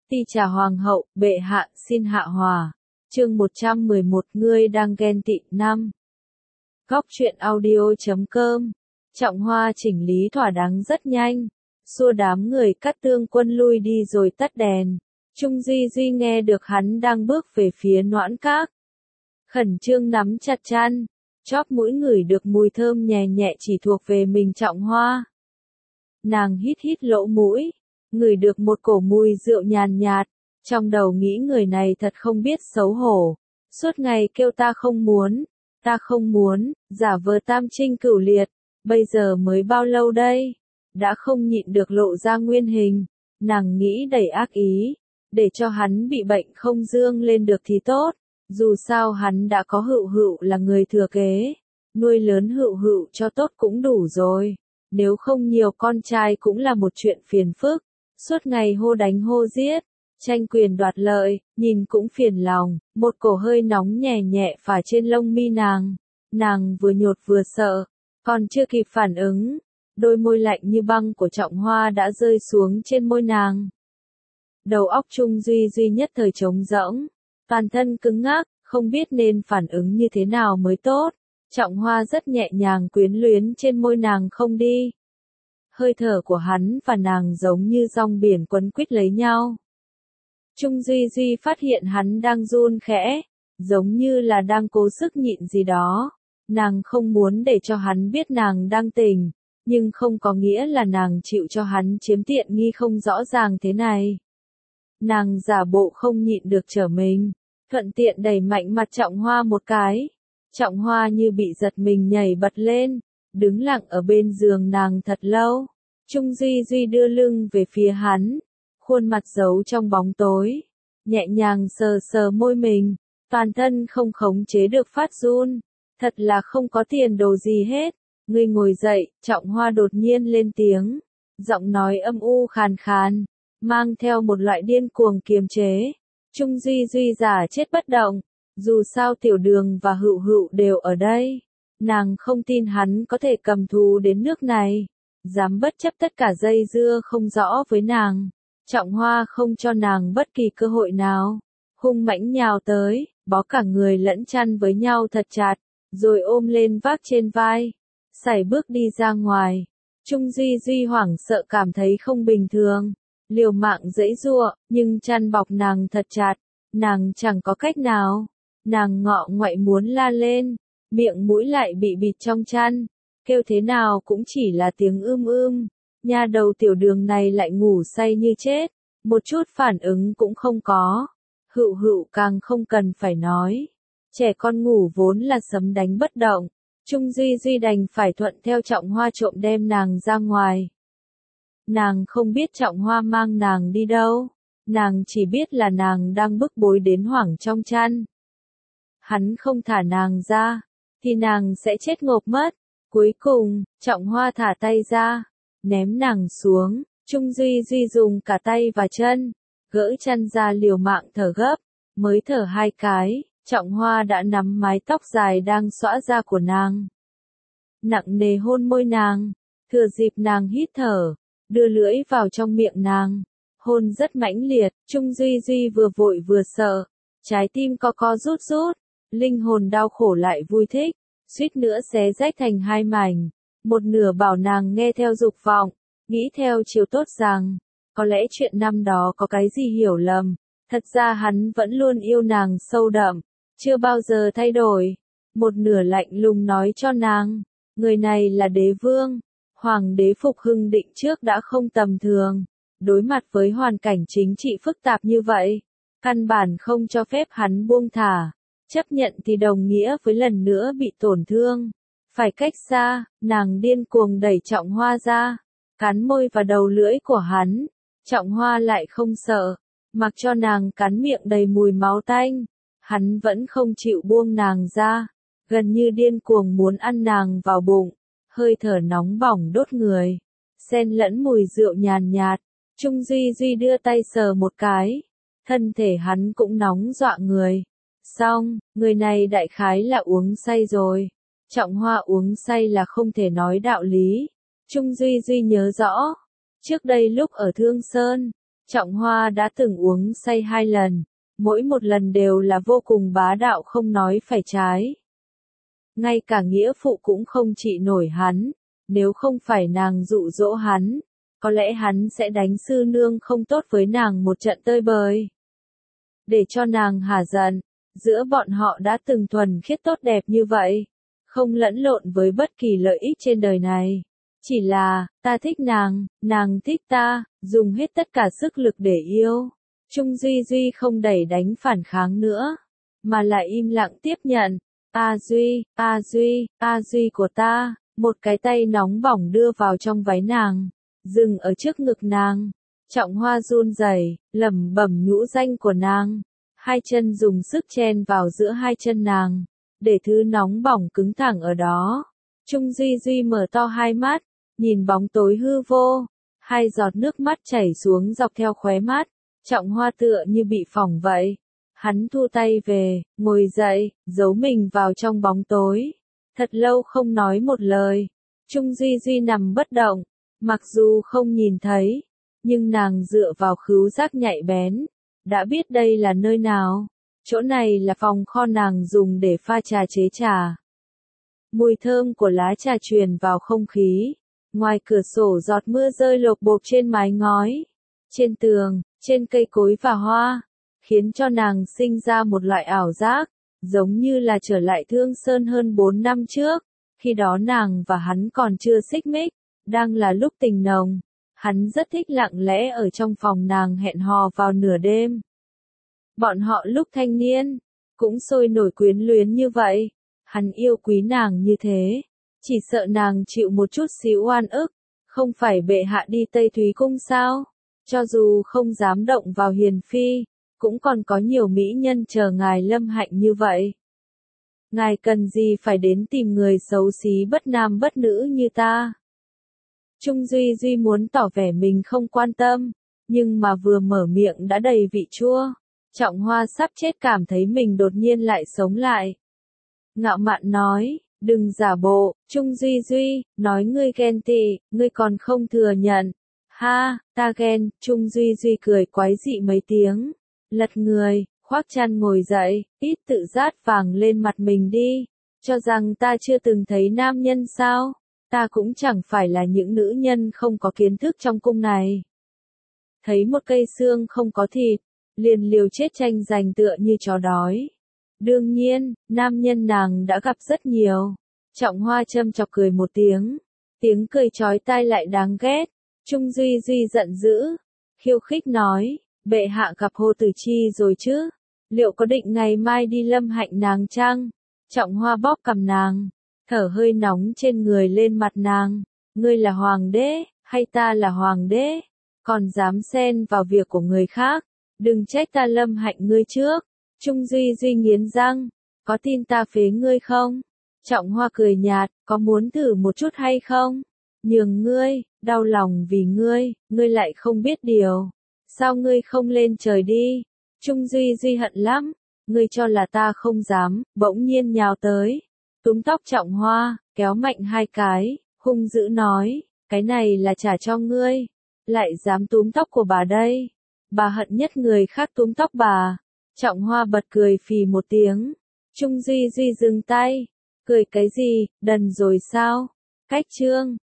Ti trà hoàng hậu, bệ hạ xin hạ hòa. Chương 111 ngươi đang ghen tị năm. Góc truyện audio.com. Trọng Hoa chỉnh lý thỏa đáng rất nhanh, xua đám người Cát Tương Quân lui đi rồi tắt đèn. Trung Di Di nghe được hắn đang bước về phía Noãn Các, khẩn trương nắm chặt chăn, chóp mũi ngửi được mùi thơm nhẹ nhẹ chỉ thuộc về mình Trọng Hoa. Nàng hít hít lỗ mũi, ngửi được một cổ mùi rượu nhàn nhạt, trong đầu nghĩ người này thật không biết xấu hổ, suốt ngày kêu ta không muốn, giả vờ tam trinh cửu liệt, bây giờ mới bao lâu đây, đã không nhịn được lộ ra nguyên hình, nàng nghĩ đầy ác ý, để cho hắn bị bệnh không dương lên được thì tốt, dù sao hắn đã có Hựu Hựu là người thừa kế, nuôi lớn Hựu Hựu cho tốt cũng đủ rồi, nếu không nhiều con trai cũng là một chuyện phiền phức. Suốt ngày hô đánh hô giết, tranh quyền đoạt lợi, nhìn cũng phiền lòng, một cổ hơi nóng nhẹ nhẹ phả trên lông mi nàng vừa nhột vừa sợ, còn chưa kịp phản ứng, đôi môi lạnh như băng của Trọng Hoa đã rơi xuống trên môi nàng. Đầu óc Trung Duy Duy nhất thời trống rỗng, toàn thân cứng ngắc, không biết nên phản ứng như thế nào mới tốt, Trọng Hoa rất nhẹ nhàng quyến luyến trên môi nàng không đi. Hơi thở của hắn và nàng giống như dòng biển quấn quýt lấy nhau. Trung Duy Duy phát hiện hắn đang run khẽ, giống như là đang cố sức nhịn gì đó. Nàng không muốn để cho hắn biết nàng đang tình, nhưng không có nghĩa là nàng chịu cho hắn chiếm tiện nghi không rõ ràng thế này. Nàng giả bộ không nhịn được trở mình, thuận tiện đẩy mạnh mặt Trọng Hoa một cái. Trọng Hoa như bị giật mình nhảy bật lên, đứng lặng ở bên giường nàng thật lâu. Trung Duy Duy đưa lưng về phía hắn, khuôn mặt giấu trong bóng tối, nhẹ nhàng sờ sờ môi mình, toàn thân không khống chế được phát run, thật là không có tiền đồ gì hết. Ngươi ngồi dậy, Trọng Hoa đột nhiên lên tiếng, giọng nói âm u khàn khàn, mang theo một loại điên cuồng kiềm chế. Trung Duy Duy giả chết bất động, dù sao Tiểu Đường và Hựu Hựu đều ở đây, nàng không tin hắn có thể cầm thú đến nước này, dám bất chấp tất cả dây dưa không rõ với nàng. Trọng Hoa không cho nàng bất kỳ cơ hội nào, hung mãnh nhào tới, bó cả người lẫn chăn với nhau thật chặt, rồi ôm lên vác trên vai, sải bước đi ra ngoài. Trung Duy Duy hoảng sợ cảm thấy không bình thường, liều mạng giãy giụa, nhưng chăn bọc nàng thật chặt, nàng chẳng có cách nào, nàng ngọ ngoại muốn la lên, miệng mũi lại bị bịt trong chăn, kêu thế nào cũng chỉ là tiếng nha đầu Tiểu Đường này lại ngủ say như chết, một chút phản ứng cũng không có. Hựu Hựu càng không cần phải nói, trẻ con ngủ vốn là sấm đánh bất động. Trung Duy Duy đành phải thuận theo Trọng Hoa trộm đem nàng ra ngoài. Nàng không biết Trọng Hoa mang nàng đi đâu, nàng chỉ biết là nàng đang bức bối đến hoảng trong chăn. Hắn không thả nàng ra, thì nàng sẽ chết ngộp mất. Cuối cùng, Trọng Hoa thả tay ra, ném nàng xuống, Trung Duy Duy dùng cả tay và chân, gỡ chăn ra liều mạng thở gấp, mới thở 2 cái, Trọng Hoa đã nắm mái tóc dài đang xõa ra của nàng. Nặng nề hôn môi nàng, thừa dịp nàng hít thở, đưa lưỡi vào trong miệng nàng, hôn rất mãnh liệt, Trung Duy Duy vừa vội vừa sợ, trái tim co rút rút, linh hồn đau khổ lại vui thích, suýt nữa xé rách thành 2 mảnh, một nửa bảo nàng nghe theo dục vọng, nghĩ theo chiều tốt rằng, có lẽ chuyện năm đó có cái gì hiểu lầm, thật ra hắn vẫn luôn yêu nàng sâu đậm, chưa bao giờ thay đổi. Một nửa lạnh lùng nói cho nàng, người này là đế vương, hoàng đế Phục Hưng Định trước đã không tầm thường, đối mặt với hoàn cảnh chính trị phức tạp như vậy, căn bản không cho phép hắn buông thả, chấp nhận thì đồng nghĩa với lần nữa bị tổn thương. Phải cách xa, nàng điên cuồng đẩy Trọng Hoa ra, cắn môi và đầu lưỡi của hắn. Trọng Hoa lại không sợ, mặc cho nàng cắn miệng đầy mùi máu tanh, hắn vẫn không chịu buông nàng ra, gần như điên cuồng muốn ăn nàng vào bụng, hơi thở nóng bỏng đốt người, xen lẫn mùi rượu nhàn nhạt. Trung Duy Duy đưa tay sờ một cái, thân thể hắn cũng nóng dọa người. Xong, người này đại khái là uống say rồi. Trọng Hoa uống say là không thể nói đạo lý. Trung Duy Duy nhớ rõ, trước đây lúc ở Thương Sơn, Trọng Hoa đã từng uống say 2 lần, mỗi một lần đều là vô cùng bá đạo không nói phải trái. Ngay cả nghĩa phụ cũng không trị nổi hắn, nếu không phải nàng dụ dỗ hắn, có lẽ hắn sẽ đánh sư nương không tốt với nàng một trận tơi bời. Để cho nàng hả giận, giữa bọn họ đã từng thuần khiết tốt đẹp như vậy, không lẫn lộn với bất kỳ lợi ích trên đời này. Chỉ là, ta thích nàng thích ta, dùng hết tất cả sức lực để yêu. Trung Duy Duy không đẩy đánh phản kháng nữa, mà lại im lặng tiếp nhận. A Duy, A Duy, A Duy của ta, một cái tay nóng bỏng đưa vào trong váy nàng, dừng ở trước ngực nàng. Trọng Hoa run rẩy, lẩm bẩm nhũ danh của nàng, hai chân dùng sức chen vào giữa hai chân nàng, để thứ nóng bỏng cứng thẳng ở đó. Trung Duy Duy mở to hai mắt, nhìn bóng tối hư vô, hai giọt nước mắt chảy xuống dọc theo khóe mắt. Trọng Hoa tựa như bị phỏng vậy. Hắn thu tay về, ngồi dậy, giấu mình vào trong bóng tối. Thật lâu không nói một lời. Trung Duy Duy nằm bất động, mặc dù không nhìn thấy, nhưng nàng dựa vào khứu giác nhạy bén, đã biết đây là nơi nào. Chỗ này là phòng kho nàng dùng để pha trà chế trà. Mùi thơm của lá trà truyền vào không khí. Ngoài cửa sổ giọt mưa rơi lộp bộp trên mái ngói, trên tường, trên cây cối và hoa, khiến cho nàng sinh ra một loại ảo giác, giống như là trở lại Thương Sơn hơn 4 năm trước, khi đó nàng và hắn còn chưa xích mích, đang là lúc tình nồng. Hắn rất thích lặng lẽ ở trong phòng nàng hẹn hò vào nửa đêm. Bọn họ lúc thanh niên, cũng sôi nổi quyến luyến như vậy, hắn yêu quý nàng như thế, chỉ sợ nàng chịu một chút xíu oan ức, không phải bệ hạ đi Tây Thúy Cung sao? Cho dù không dám động vào hiền phi, cũng còn có nhiều mỹ nhân chờ ngài Lâm Hạnh như vậy. Ngài cần gì phải đến tìm người xấu xí bất nam bất nữ như ta? Trung Duy Duy muốn tỏ vẻ mình không quan tâm, nhưng mà vừa mở miệng đã đầy vị chua. Trọng Hoa sắp chết cảm thấy mình đột nhiên lại sống lại. Ngạo mạn nói, đừng giả bộ, Trung Duy Duy, nói ngươi ghen tị, ngươi còn không thừa nhận. Ha, ta ghen, Trung Duy Duy cười quái dị mấy tiếng, lật người, khoác chăn ngồi dậy, ít tự rát vàng lên mặt mình đi, cho rằng ta chưa từng thấy nam nhân sao, ta cũng chẳng phải là những nữ nhân không có kiến thức trong cung này. Thấy một cây xương không có thịt, liền liều chết tranh giành tựa như chó đói. Đương nhiên, nam nhân nàng đã gặp rất nhiều. Trọng Hoa châm chọc cười một tiếng cười chói tai lại đáng ghét. Trung Duy Duy giận dữ, khiêu khích nói, bệ hạ gặp Hồ Tử Chi rồi chứ? Liệu có định ngày mai đi Lâm Hạnh nàng chăng? Trọng Hoa bóp cằm nàng, thở hơi nóng trên người lên mặt nàng. Ngươi là hoàng đế, hay ta là hoàng đế? Còn dám xen vào việc của người khác? Đừng trách ta Lâm Hạnh ngươi trước. Trung Duy Duy nghiến răng, có tin ta phế ngươi không? Trọng Hoa cười nhạt, có muốn thử một chút hay không? Nhường ngươi, đau lòng vì ngươi lại không biết điều. Sao ngươi không lên trời đi? Trung Duy Duy hận lắm, ngươi cho là ta không dám, bỗng nhiên nhào tới. Túm tóc Trọng Hoa, kéo mạnh hai cái, hung dữ nói, cái này là trả cho ngươi. Lại dám túm tóc của bà đây. Bà hận nhất người khác túm tóc bà. Trọng Hoa bật cười phì một tiếng. Trung Duy Duy dừng tay. Cười cái gì, đần rồi sao? Cách chương.